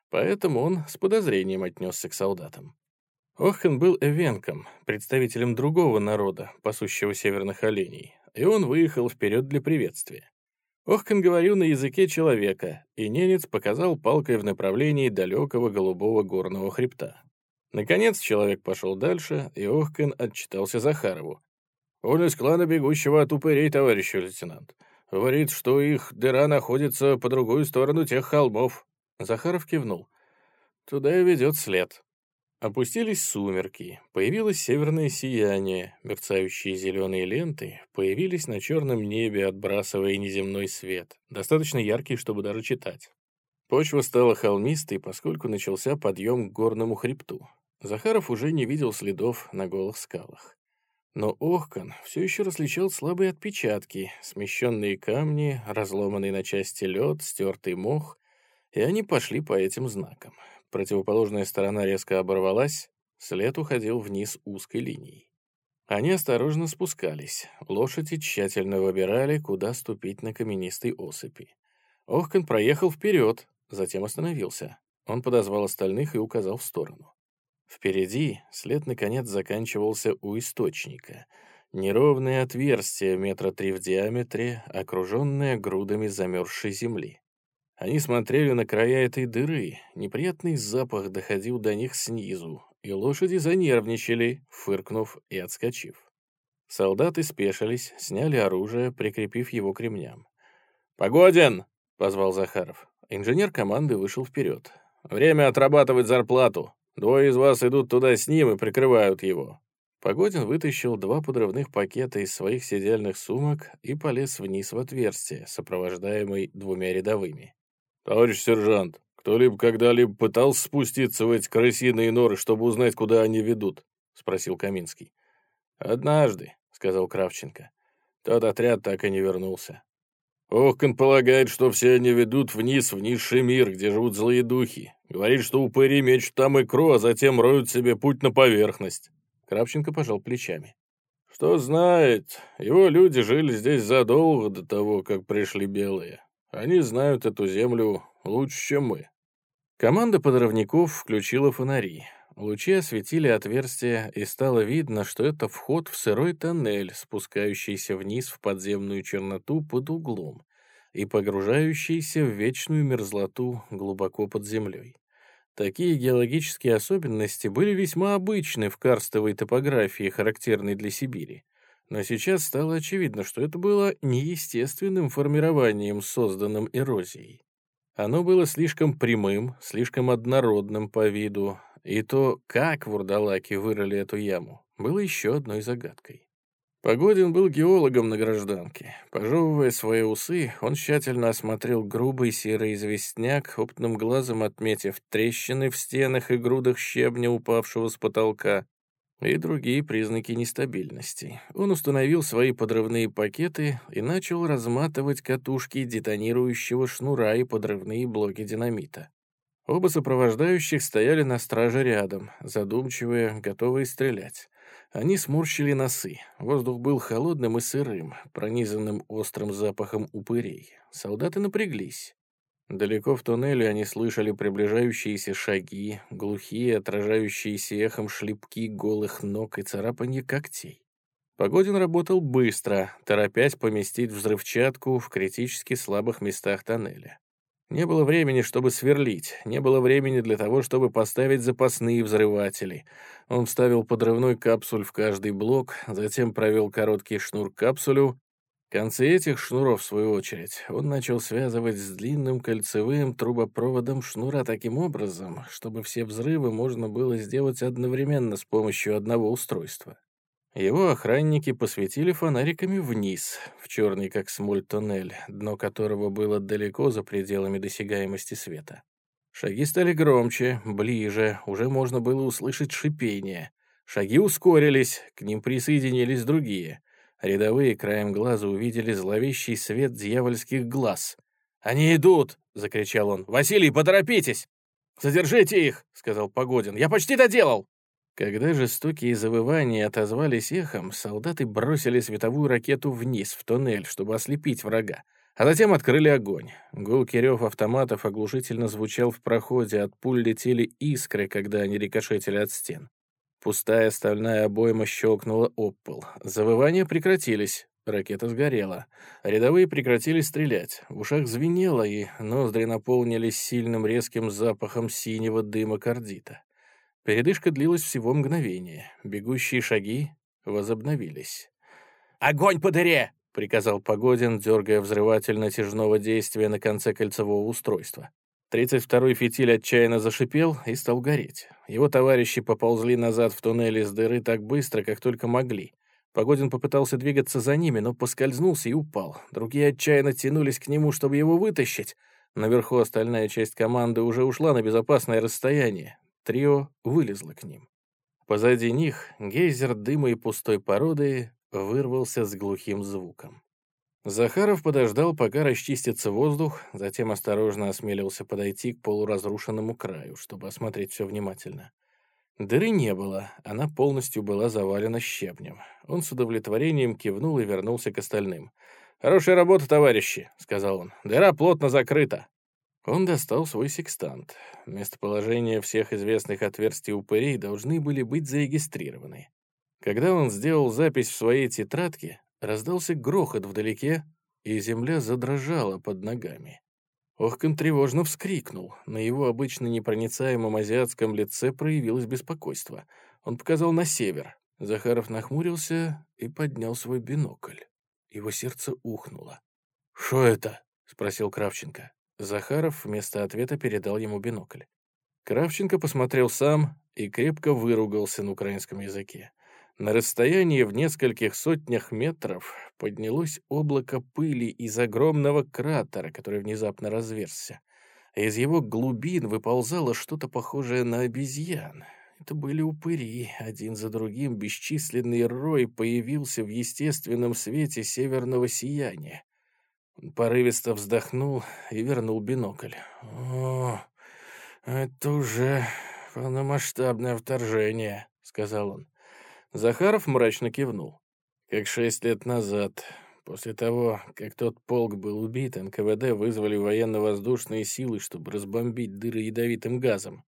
Поэтому он с подозрением отнесся к солдатам. Охен был эвенком, представителем другого народа, пасущего северных оленей, и он выехал вперед для приветствия. Охкен говорил на языке человека, и ненец показал палкой в направлении далекого голубого горного хребта. Наконец человек пошел дальше, и Охкен отчитался Захарову. «Он из клана бегущего от упырей, товарищ лейтенант. Говорит, что их дыра находится по другую сторону тех холмов». Захаров кивнул. «Туда и ведет след». Опустились сумерки, появилось северное сияние, мерцающие зеленые ленты появились на черном небе, отбрасывая неземной свет, достаточно яркий, чтобы даже читать. Почва стала холмистой, поскольку начался подъем к горному хребту. Захаров уже не видел следов на голых скалах. Но Охкан все еще различал слабые отпечатки, смещенные камни, разломанный на части лед, стертый мох, и они пошли по этим знакам. Противоположная сторона резко оборвалась, след уходил вниз узкой линией. Они осторожно спускались, лошади тщательно выбирали, куда ступить на каменистой осыпи. Охкан проехал вперед, затем остановился. Он подозвал остальных и указал в сторону. Впереди след, наконец, заканчивался у источника. Неровное отверстие 3 метра в диаметре, окруженное грудами замерзшей земли. Они смотрели на края этой дыры, неприятный запах доходил до них снизу, и лошади занервничали, фыркнув и отскочив. Солдаты спешились, сняли оружие, прикрепив его к ремням. «Погодин!» — позвал Захаров. Инженер команды вышел вперед. «Время отрабатывать зарплату. 2 из вас идут туда с ним и прикрывают его». Погодин вытащил 2 подрывных пакета из своих сидельных сумок и полез вниз в отверстие, сопровождаемый 2 рядовыми. «Товарищ сержант, кто-либо когда-либо пытался спуститься в эти крысиные норы, чтобы узнать, куда они ведут?» — спросил Каминский. «Однажды», — сказал Кравченко. «Тот отряд так и не вернулся. Охкан полагает, что все они ведут вниз, в низший мир, где живут злые духи. Говорит, что упыри мечут там икру, а затем роют себе путь на поверхность». Кравченко пожал плечами. «Что знает, его люди жили здесь задолго до того, как пришли белые. Они знают эту землю лучше, чем мы». Команда подрывников включила фонари. Лучи осветили отверстие, и стало видно, что это вход в сырой тоннель, спускающийся вниз в подземную черноту под углом и погружающийся в вечную мерзлоту глубоко под землей. Такие геологические особенности были весьма обычны в карстовой топографии, характерной для Сибири. Но сейчас стало очевидно, что это было неестественным формированием, созданным эрозией. Оно было слишком прямым, слишком однородным по виду, и то, как вурдалаки вырыли эту яму, было еще одной загадкой. Погодин был геологом на гражданке. Пожевывая свои усы, он тщательно осмотрел грубый серый известняк, опытным глазом отметив трещины в стенах и грудах щебня, упавшего с потолка, и другие признаки нестабильности. Он установил свои подрывные пакеты и начал разматывать катушки детонирующего шнура и подрывные блоки динамита. Оба сопровождающих стояли на страже рядом, задумчивые, готовые стрелять. Они сморщили носы. Воздух был холодным и сырым, пронизанным острым запахом упырей. Солдаты напряглись. Далеко в туннеле они слышали приближающиеся шаги, глухие, отражающиеся эхом шлепки голых ног и царапанье когтей. Погодин работал быстро, торопясь поместить взрывчатку в критически слабых местах тоннеля. Не было времени, чтобы сверлить, не было времени для того, чтобы поставить запасные взрыватели. Он вставил подрывной капсуль в каждый блок, затем провел короткий шнур к капсулю. Концы этих шнуров, в свою очередь, он начал связывать с длинным кольцевым трубопроводом шнура таким образом, чтобы все взрывы можно было сделать одновременно с помощью одного устройства. Его охранники посветили фонариками вниз, в черный как смоль туннель, дно которого было далеко за пределами досягаемости света. Шаги стали громче, ближе, уже можно было услышать шипение. Шаги ускорились, к ним присоединились другие. Рядовые краем глаза увидели зловещий свет дьявольских глаз. «Они идут!» — закричал он. «Василий, поторопитесь!» «Задержите их!» — сказал Погодин. «Я почти доделал!» Когда жестокие завывания отозвались эхом, солдаты бросили световую ракету вниз, в туннель, чтобы ослепить врага. А затем открыли огонь. Гулкий рев автоматов оглушительно звучал в проходе, от пуль летели искры, когда они рикошетили от стен. Пустая стальная обойма щелкнула об пол. Завывания прекратились. Ракета сгорела. Рядовые прекратили стрелять. В ушах звенело, и ноздри наполнились сильным резким запахом синего дыма кардита. Передышка длилась всего мгновение. Бегущие шаги возобновились. «Огонь по дыре!» — приказал Погодин, дергая взрыватель натяжного действия на конце кольцевого устройства. 32-й фитиль отчаянно зашипел и стал гореть. Его товарищи поползли назад в туннель из дыры так быстро, как только могли. Погодин попытался двигаться за ними, но поскользнулся и упал. Другие отчаянно тянулись к нему, чтобы его вытащить. Наверху остальная часть команды уже ушла на безопасное расстояние. Трио вылезло к ним. Позади них гейзер дыма и пустой породы вырвался с глухим звуком. Захаров подождал, пока расчистится воздух, затем осторожно осмелился подойти к полуразрушенному краю, чтобы осмотреть все внимательно. Дыры не было, она полностью была завалена щебнем. Он с удовлетворением кивнул и вернулся к остальным. «Хорошая работа, товарищи», — сказал он. «Дыра плотно закрыта». Он достал свой секстант. Местоположение всех известных отверстий упырей должны были быть зарегистрированы. Когда он сделал запись в своей тетрадке, раздался грохот вдалеке, и земля задрожала под ногами. Охкан тревожно вскрикнул. На его обычно непроницаемом азиатском лице проявилось беспокойство. Он показал на север. Захаров нахмурился и поднял свой бинокль. Его сердце ухнуло. «Что это?» — спросил Кравченко. Захаров вместо ответа передал ему бинокль. Кравченко посмотрел сам и крепко выругался на украинском языке. На расстоянии в нескольких сотнях метров поднялось облако пыли из огромного кратера, который внезапно разверзся. Из его глубин выползало что-то похожее на обезьян. Это были упыри. Один за другим бесчисленный рой появился в естественном свете северного сияния. Он порывисто вздохнул и вернул бинокль. «О, это уже полномасштабное вторжение», — сказал он. Захаров мрачно кивнул. Как 6 лет назад, после того, как тот полк был убит, НКВД вызвали военно-воздушные силы, чтобы разбомбить дыры ядовитым газом.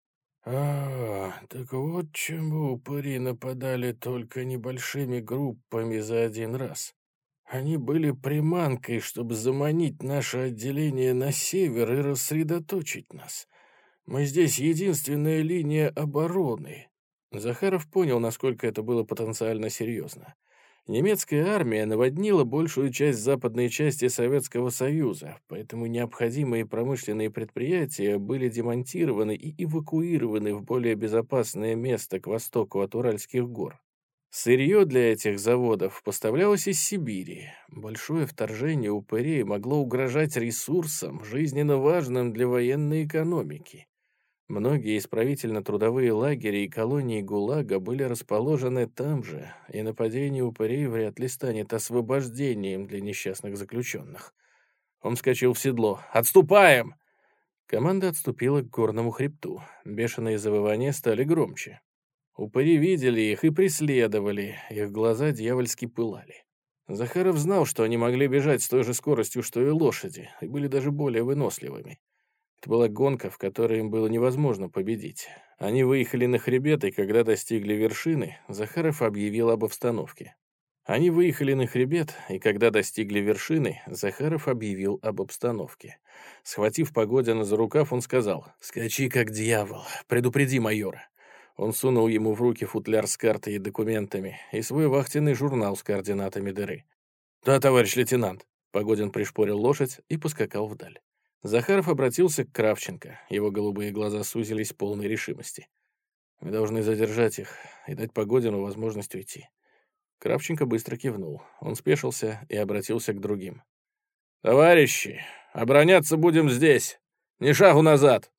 Так вот чему упыри нападали только небольшими группами за один раз. Они были приманкой, чтобы заманить наше отделение на север и рассредоточить нас. Мы здесь единственная линия обороны». Захаров понял, насколько это было потенциально серьезно. Немецкая армия наводнила большую часть западной части Советского Союза, поэтому необходимые промышленные предприятия были демонтированы и эвакуированы в более безопасное место к востоку от Уральских гор. Сырье для этих заводов поставлялось из Сибири. Большое вторжение упырей могло угрожать ресурсам, жизненно важным для военной экономики. Многие исправительно-трудовые лагеря и колонии ГУЛАГа были расположены там же, и нападение упырей вряд ли станет освобождением для несчастных заключенных. Он вскочил в седло. «Отступаем!» Команда отступила к горному хребту. Бешеные завывания стали громче. Упыри видели их и преследовали, их глаза дьявольски пылали. Захаров знал, что они могли бежать с той же скоростью, что и лошади, и были даже более выносливыми. Это была гонка, в которой им было невозможно победить. Они выехали на хребет, и когда достигли вершины, Захаров объявил об обстановке. Они выехали на хребет, и когда достигли вершины, Захаров объявил об обстановке. Схватив Погодина за рукав, он сказал: «Скачи, как дьявол, предупреди майора». Он сунул ему в руки футляр с картой и документами и свой вахтенный журнал с координатами дыры. «Да, товарищ лейтенант». Погодин пришпорил лошадь и поскакал вдаль. Захаров обратился к Кравченко. Его голубые глаза сузились полной решимости. «Мы должны задержать их и дать Погодину возможность уйти». Кравченко быстро кивнул. Он спешился и обратился к другим. «Товарищи, обороняться будем здесь! Ни шагу назад!»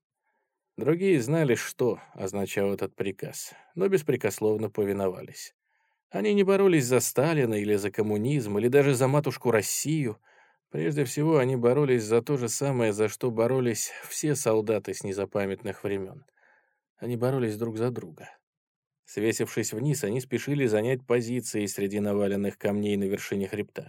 Другие знали, что означал этот приказ, но беспрекословно повиновались. Они не боролись за Сталина или за коммунизм, или даже за матушку Россию. Прежде всего, они боролись за то же самое, за что боролись все солдаты с незапамятных времен. Они боролись друг за друга. Свесившись вниз, они спешили занять позиции среди наваленных камней на вершине хребта.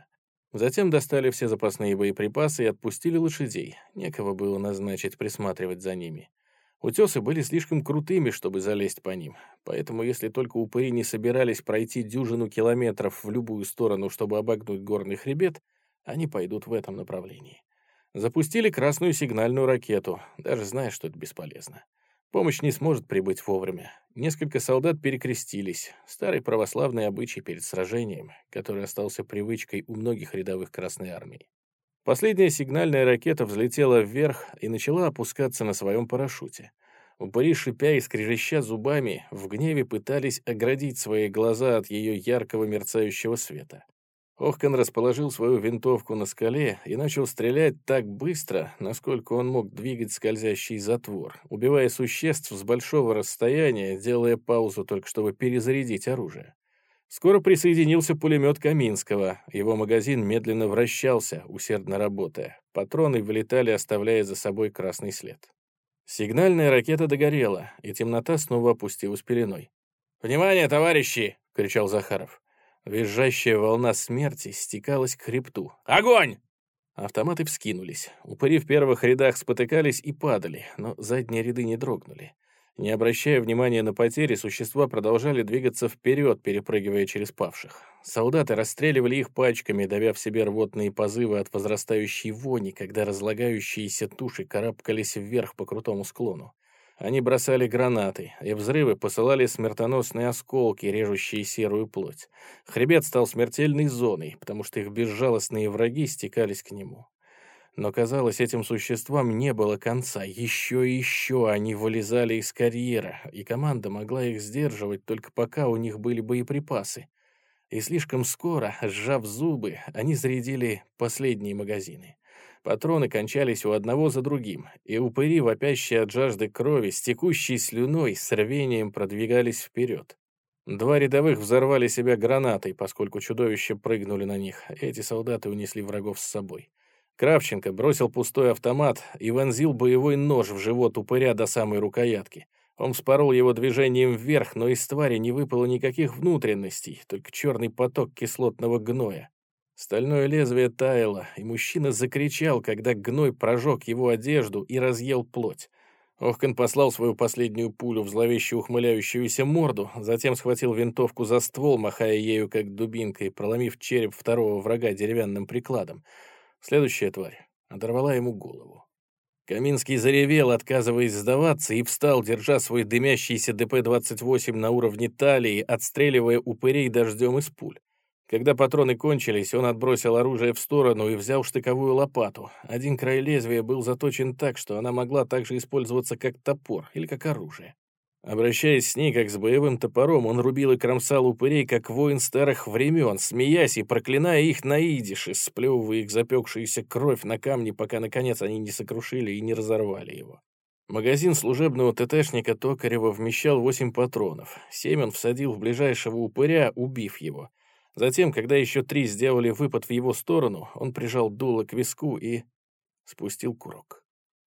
Затем достали все запасные боеприпасы и отпустили лошадей. Некого было назначить присматривать за ними. Утесы были слишком крутыми, чтобы залезть по ним, поэтому если только упыри не собирались пройти дюжину километров в любую сторону, чтобы обогнуть горный хребет, они пойдут в этом направлении. Запустили красную сигнальную ракету, даже зная, что это бесполезно. Помощь не сможет прибыть вовремя. Несколько солдат перекрестились. Старый православный обычай перед сражением, который остался привычкой у многих рядовых Красной Армии. Последняя сигнальная ракета взлетела вверх и начала опускаться на своем парашюте. Упыри, шипя и скрежеща зубами, в гневе пытались оградить свои глаза от ее яркого мерцающего света. Охкан расположил свою винтовку на скале и начал стрелять так быстро, насколько он мог двигать скользящий затвор, убивая существ с большого расстояния, делая паузу только чтобы перезарядить оружие. Скоро присоединился пулемет Каминского. Его магазин медленно вращался, усердно работая. Патроны вылетали, оставляя за собой красный след. Сигнальная ракета догорела, и темнота снова опустилась пеленой. «Внимание, товарищи!» — кричал Захаров. Визжащая волна смерти стекалась к хребту. «Огонь!» Автоматы вскинулись. Упыри в первых рядах спотыкались и падали, но задние ряды не дрогнули. Не обращая внимания на потери, существа продолжали двигаться вперед, перепрыгивая через павших. Солдаты расстреливали их пачками, давя в себе рвотные позывы от возрастающей вони, когда разлагающиеся туши карабкались вверх по крутому склону. Они бросали гранаты, и взрывы посылали смертоносные осколки, режущие серую плоть. Хребет стал смертельной зоной, потому что их безжалостные враги стекались к нему. Но, казалось, этим существам не было конца. Еще и еще они вылезали из карьера, и команда могла их сдерживать только пока у них были боеприпасы. И слишком скоро, сжав зубы, они зарядили последние магазины. Патроны кончались у одного за другим, и упыри, вопящие от жажды крови, с текущей слюной, с рвением продвигались вперед. Два рядовых взорвали себя гранатой, поскольку чудовища прыгнули на них. Эти солдаты унесли врагов с собой. Кравченко бросил пустой автомат и вонзил боевой нож в живот упыря до самой рукоятки. Он вспорол его движением вверх, но из твари не выпало никаких внутренностей, только черный поток кислотного гноя. Стальное лезвие таяло, и мужчина закричал, когда гной прожег его одежду и разъел плоть. Охкан послал свою последнюю пулю в зловеще ухмыляющуюся морду, затем схватил винтовку за ствол, махая ею как дубинкой, проломив череп второго врага деревянным прикладом. Следующая тварь оторвала ему голову. Каминский заревел, отказываясь сдаваться, и встал, держа свой дымящийся ДП-28 на уровне талии, отстреливая упырей дождем из пуль. Когда патроны кончились, он отбросил оружие в сторону и взял штыковую лопату. Один край лезвия был заточен так, что она могла также использоваться как топор или как оружие. Обращаясь с ней, как с боевым топором, он рубил и кромсал упырей, как воин старых времен, смеясь и проклиная их на идише, сплевывая их запекшуюся кровь на камни, пока, наконец, они не сокрушили и не разорвали его. Магазин служебного ТТшника Токарева вмещал 8 патронов. 7 он всадил в ближайшего упыря, убив его. Затем, когда еще 3 сделали выпад в его сторону, он прижал дуло к виску и спустил курок.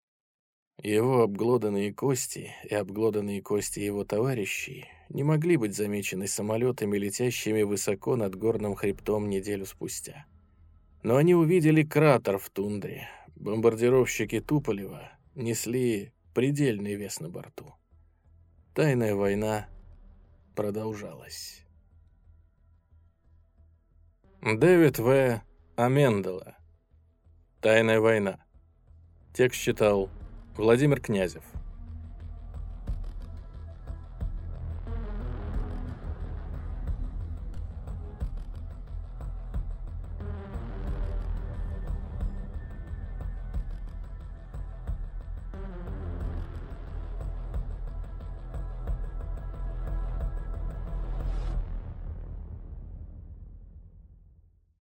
Его обглоданные кости и обглоданные кости его товарищей не могли быть замечены самолетами, летящими высоко над горным хребтом неделю спустя. Но они увидели кратер в тундре. Бомбардировщики Туполева несли предельный вес на борту. Тайная война продолжалась. Дэвид В. Амендела. Тайная война. Текст читал Владимир Князев.